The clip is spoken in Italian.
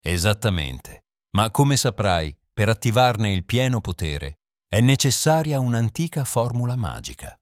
Esattamente. Ma come saprai, per attivarne il pieno potere è necessaria un'antica formula magica.